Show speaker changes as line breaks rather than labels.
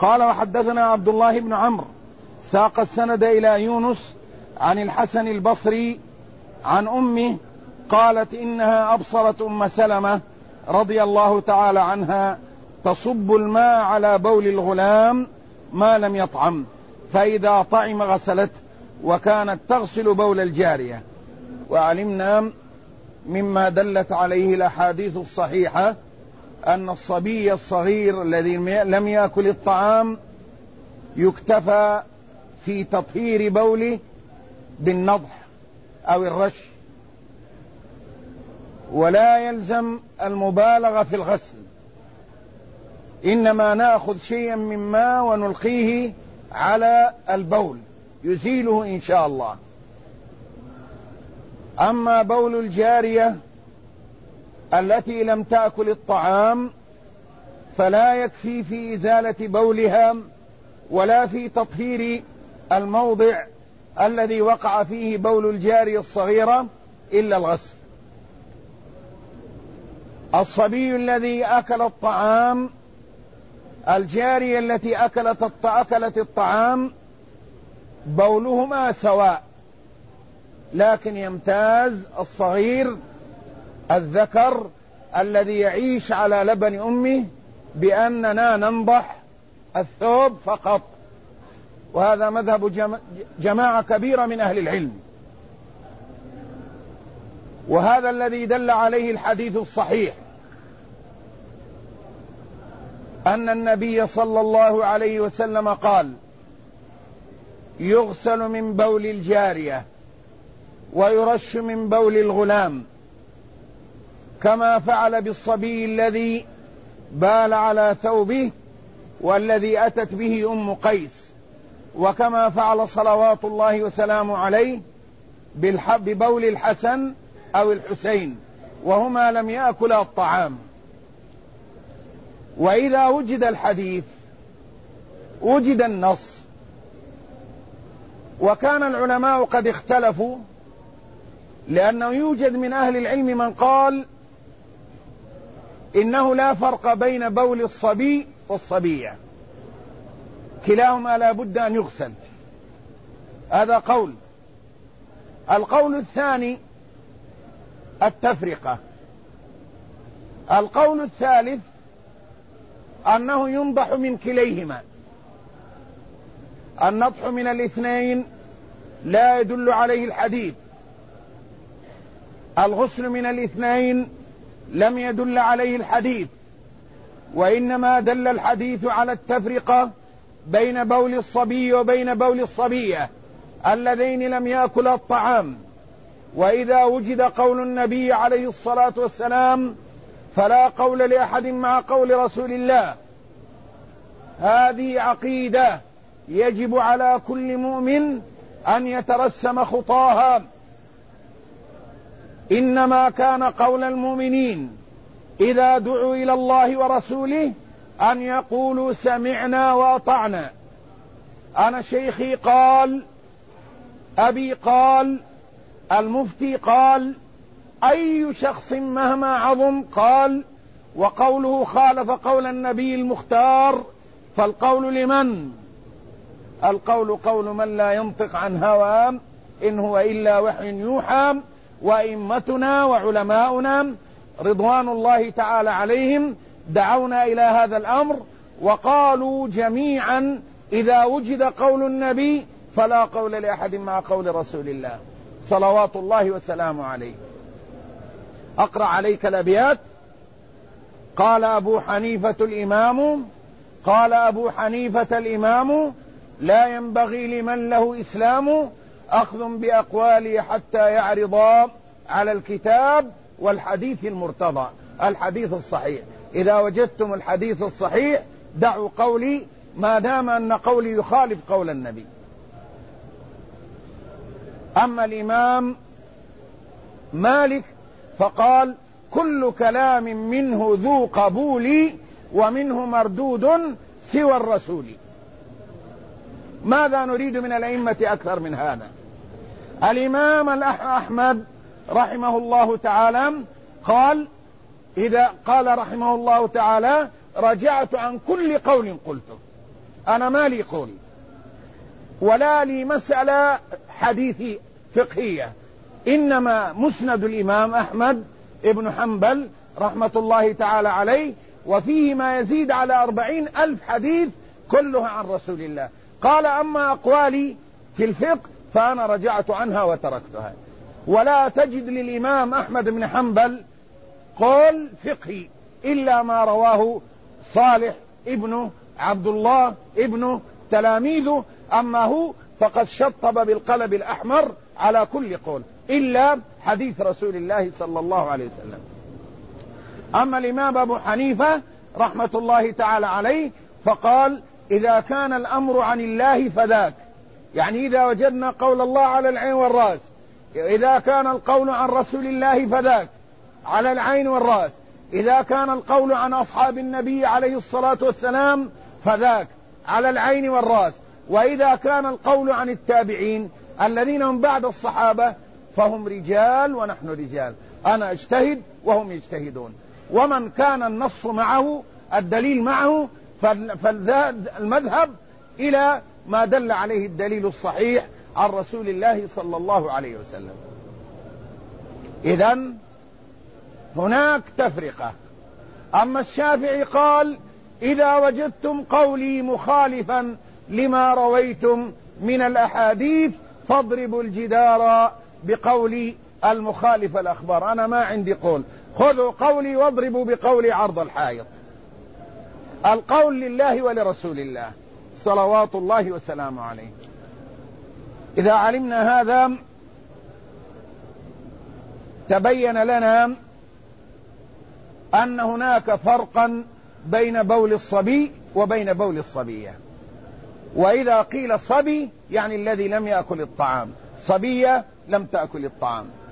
قال وحدثنا عبد الله بن عمرو ساق السند إلى يونس عن الحسن البصري عن أمه قالت إنها أبصرت أم سلمة رضي الله تعالى عنها تصب الماء على بول الغلام ما لم يطعم، فإذا طعم غسلته، وكانت تغسل بول الجارية. وعلمنا مما دلت عليه الأحاديث الصحيحة أن الصبي الصغير الذي لم يأكل الطعام يكتفى في تطهير بوله بالنضح أو الرش، ولا يلزم المبالغة في الغسل، إنما نأخذ شيئا من ماء ونلقيه على البول يزيله إن شاء الله. أما بول الجارية التي لم تأكل الطعام فلا يكفي في إزالة بولها ولا في تطهير الموضع الذي وقع فيه بول الجارية الصغيرة إلا الغسل. الصبي الذي أكل الطعام، الجارية التي أكلت الطعام، بولهما سواء، لكن يمتاز الصغير الذكر الذي يعيش على لبن أمه بأننا ننضح الثوب فقط، وهذا مذهب جماعة كبيرة من أهل العلم، وهذا الذي دل عليه الحديث الصحيح أن النبي صلى الله عليه وسلم قال: يغسل من بول الجارية ويرش من بول الغلام، كما فعل بالصبي الذي بال على ثوبه والذي أتت به أم قيس، وكما فعل صلوات الله وسلامه عليه ببول الحسن أو الحسين، وهما لم يأكلا الطعام. وإذا وجد الحديث وجد النص. وكان العلماء قد اختلفوا، لأنه يوجد من أهل العلم من قال إنه لا فرق بين بول الصبي والصبية، كلاهما لا بد أن يغسل. هذا قول. القول الثاني التفرقة. القول الثالث أنه ينضح من كليهما. النضح من الاثنين لا يدل عليه الحديث، الغسل من الاثنين لم يدل عليه الحديث، وإنما دل الحديث على التفرقة بين بول الصبي وبين بول الصبية اللذين لم يأكلا الطعام. وإذا وجد قول النبي عليه الصلاة والسلام فلا قول لأحد مع قول رسول الله. هذه عقيدة يجب على كل مؤمن أن يترسم خطاها. إنما كان قول المؤمنين إذا دعوا إلى الله ورسوله أن يقولوا سمعنا وأطعنا. أنا شيخي قال، أبي قال، المفتي قال، أي شخص مهما عظم قال، وقوله خالف قول النبي المختار، فالقول لمن؟ القول قول من لا ينطق عن هوى إن هو إلا وحي يوحى. وإمتنا وعلماؤنا رضوان الله تعالى عليهم دعونا إلى هذا الأمر، وقالوا جميعا إذا وجد قول النبي فلا قول لأحد مع قول رسول الله صلوات الله وسلامه عليه. أقرأ عليك الأبيات. قال أبو حنيفة الإمام لا ينبغي لمن له إسلام أخذ بأقواله حتى يعرضا على الكتاب والحديث المرتضى. الحديث الصحيح. إذا وجدتم الحديث الصحيح دعوا قولي ما دام أن قولي يخالف قول النبي. أما الإمام مالك فقال كل كلام منه ذو قبول ومنه مردود سوى الرسول. ماذا نريد من الأئمة أكثر من هذا؟ الإمام أحمد رحمه الله تعالى قال رحمه الله تعالى رجعت عن كل قول قلته. أنا ما لي قول ولا لي مسألة حديث فقهية، إنما مسند الإمام أحمد ابن حنبل رحمة الله تعالى عليه، وفيه ما يزيد على 40,000 حديث كلها عن رسول الله. قال أما أقوالي في الفقه فأنا رجعت عنها وتركتها. ولا تجد للإمام أحمد بن حنبل قول فقهي إلا ما رواه صالح ابن عبد الله ابن تلاميذه، أما هو فقد شطب بالقلب الأحمر على كل قول إلا حديث رسول الله صلى الله عليه وسلم. أما الإمام أبو حنيفة رحمة الله تعالى عليه فقال إذا كان الأمر عن الله فذاك، يعني إذا وجدنا قول الله على العين والرأس، إذا كان القول عن رسول الله فذاك على العين والرأس، إذا كان القول عن أصحاب النبي عليه الصلاة والسلام فذاك على العين والرأس، وإذا كان القول عن التابعين الذين هم بعد الصحابة فهم رجال ونحن رجال، أنا أجتهد وهم يجتهدون، ومن كان النص معه الدليل معه فالمذهب إلى ما دل عليه الدليل الصحيح عن رسول الله صلى الله عليه وسلم. إذن هناك تفرقة. أما الشافعي قال إذا وجدتم قولي مخالفا لما رويتم من الأحاديث فاضربوا الجدار بقول المخالف الأخبار. أنا ما عندي قول، خذوا قولي واضربوا بقولي عرض الحائط. القول لله ولرسول الله صلوات الله وسلامه عليه. إذا علمنا هذا تبين لنا أن هناك فرقا بين بول الصبي وبين بول الصبية. وإذا قيل الصبي يعني الذي لم يأكل الطعام، صبية لم تأكل الطعام.